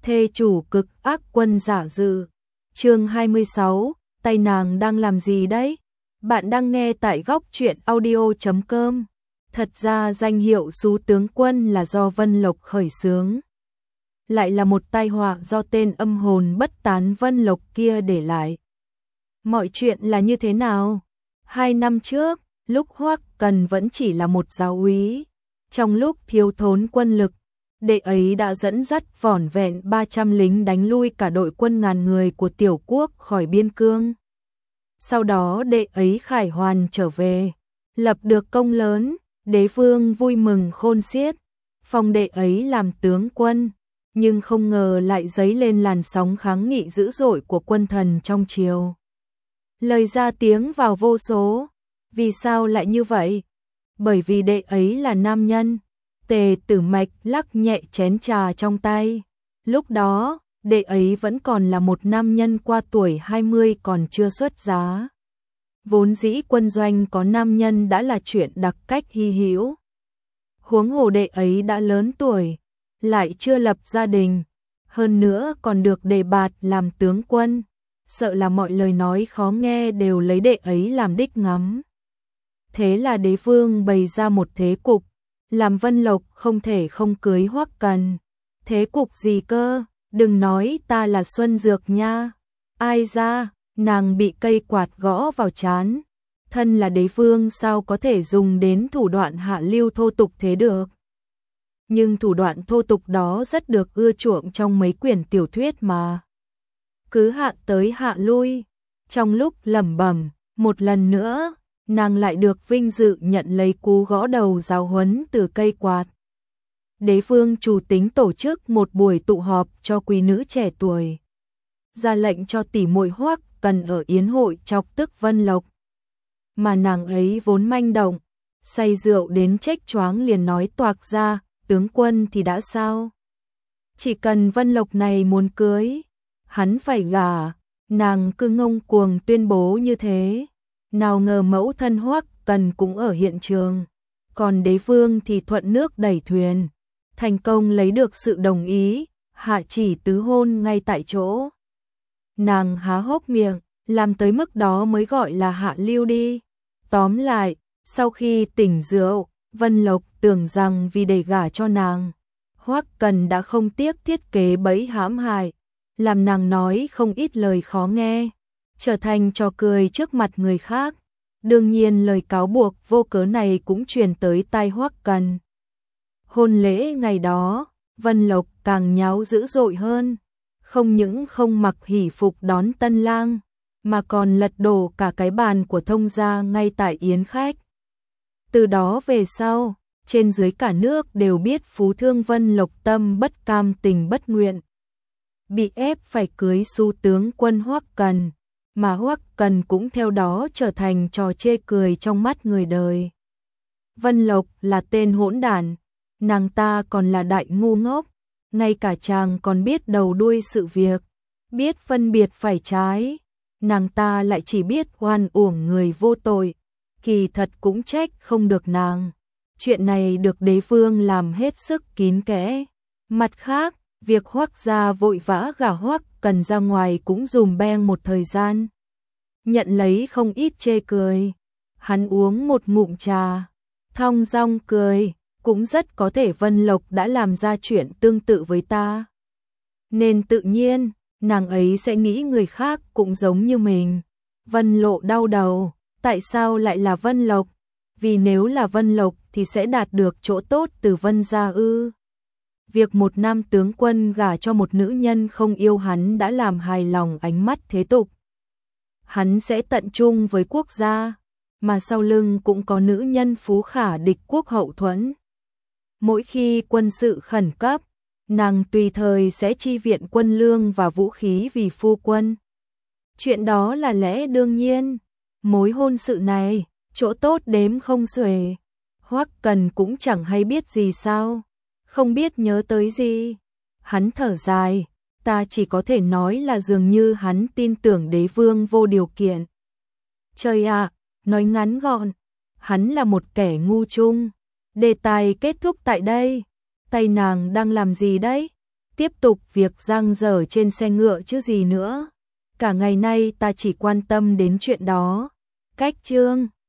thê chủ cực ác quân giả dự. Chương 26, tay nàng đang làm gì đấy? Bạn đang nghe tại góc truyện audio.com. Thật ra danh hiệu Sú tướng quân là do Vân Lộc khởi xướng. Lại là một tai họa do tên âm hồn bất tán Vân Lộc kia để lại. Mọi chuyện là như thế nào? 2 năm trước, lúc Hoắc Cần vẫn chỉ là một giáo úy, trong lúc thiếu thốn quân lực, đệ ấy đã dẫn dắt vỏn vẹn 300 lính đánh lui cả đội quân ngàn người của tiểu quốc khỏi biên cương. Sau đó đệ ấy khải hoàn trở về, lập được công lớn, đế vương vui mừng khôn xiết, phong đệ ấy làm tướng quân, nhưng không ngờ lại dấy lên làn sóng kháng nghị dữ dội của quân thần trong triều. Lời ra tiếng vào vô số. Vì sao lại như vậy? Bởi vì đệ ấy là nam nhân. Tề Tử Mạch lắc nhẹ chén trà trong tay. Lúc đó, đệ ấy vẫn còn là một nam nhân qua tuổi 20 còn chưa xuất giá. Vốn dĩ quân doanh có nam nhân đã là chuyện đặc cách hy hữu. Huống hồ đệ ấy đã lớn tuổi, lại chưa lập gia đình, hơn nữa còn được đề bạt làm tướng quân, sợ là mọi lời nói khó nghe đều lấy đệ ấy làm đích ngắm. Thế là đế vương bày ra một thế cục, làm Vân Lộc không thể không cưới Hoắc Cần. Thế cục gì cơ? Đừng nói ta là Xuân Dược nha. Ai ra, nàng bị cây quạt gõ vào trán. Thân là đế vương sao có thể dùng đến thủ đoạn hạ lưu thô tục thế được? Nhưng thủ đoạn thô tục đó rất được ưa chuộng trong mấy quyển tiểu thuyết mà. Cứ hạ tới hạ lui, trong lúc lẩm bẩm, một lần nữa, nàng lại được vinh dự nhận lấy cú gõ đầu giáo huấn từ cây quạt. Đế vương chủ tính tổ chức một buổi tụ họp cho quý nữ trẻ tuổi, ra lệnh cho tỷ muội Hoắc Cần ở yến hội chọc tức Vân Lộc. Mà nàng ấy vốn manh động, say rượu đến chếch choáng liền nói toạc ra, tướng quân thì đã sao? Chỉ cần Vân Lộc này muốn cưới, hắn phải gả. Nàng cứ ngông cuồng tuyên bố như thế. Nào ngờ mẫu thân Hoắc Cần cũng ở hiện trường, còn đế vương thì thuận nước đẩy thuyền, thành công lấy được sự đồng ý, hạ chỉ tứ hôn ngay tại chỗ. Nàng há hốc miệng, làm tới mức đó mới gọi là hạ lưu đi. Tóm lại, sau khi tỉnh rượu, Vân Lộc tưởng rằng vì để gả cho nàng, Hoắc Cần đã không tiếc thiết kế bẫy hãm hại, làm nàng nói không ít lời khó nghe, trở thành trò cười trước mặt người khác. Đương nhiên lời cáo buộc vô cớ này cũng truyền tới tai Hoắc Cần. Hôn lễ ngày đó, Vân Lộc càng nháo dữ dội hơn, không những không mặc hỷ phục đón tân lang, mà còn lật đổ cả cái bàn của thông gia ngay tại yến khách. Từ đó về sau, trên dưới cả nước đều biết phú thương Vân Lộc tâm bất cam tình bất nguyện, bị ép phải cưới Sú tướng quân Hoắc Cần, mà Hoắc Cần cũng theo đó trở thành trò chê cười trong mắt người đời. Vân Lộc là tên hỗn đản, nàng ta còn là đại ngu ngốc, ngay cả chàng còn biết đầu đuôi sự việc, biết phân biệt phải trái, nàng ta lại chỉ biết oan uổng người vô tội, kỳ thật cũng trách không được nàng. Chuyện này được đế vương làm hết sức kín kẽ. Mặt khác, việc Hoắc gia vội vã gả Hoắc Cần ra ngoài cũng dùm beng một thời gian, nhận lấy không ít chê cười. Hắn uống một ngụm trà, thong dong cười, cũng rất có thể Vân Lộc đã làm ra chuyện tương tự với ta, nên tự nhiên nàng ấy sẽ nghĩ người khác cũng giống như mình. Vân Lộ đau đầu, tại sao lại là Vân Lộc? Vì nếu là Vân Lộc thì sẽ đạt được chỗ tốt từ Vân gia ư? Việc một nam tướng quân gả cho một nữ nhân không yêu hắn đã làm hài lòng ánh mắt thế tục. Hắn sẽ tận trung với quốc gia, mà sau lưng cũng có nữ nhân phú khả địch quốc hậu thuẫn. Mỗi khi quân sự khẩn cấp, nàng tùy thời sẽ chi viện quân lương và vũ khí vì phu quân. Chuyện đó là lẽ đương nhiên. Mối hôn sự này, chỗ tốt đếm không xuể. Hoắc Cần cũng chẳng hay biết gì sao, không biết nhớ tới gì. Hắn thở dài, ta chỉ có thể nói là dường như hắn tin tưởng đế vương vô điều kiện. Trời ạ, nói ngắn gọn, hắn là một kẻ ngu chung. Đề tài kết thúc tại đây. Tay nàng đang làm gì đấy? tiếp tục việc dang dở trên xe ngựa chứ gì nữa. Cả ngày nay ta chỉ quan tâm đến chuyện đó. Cách chương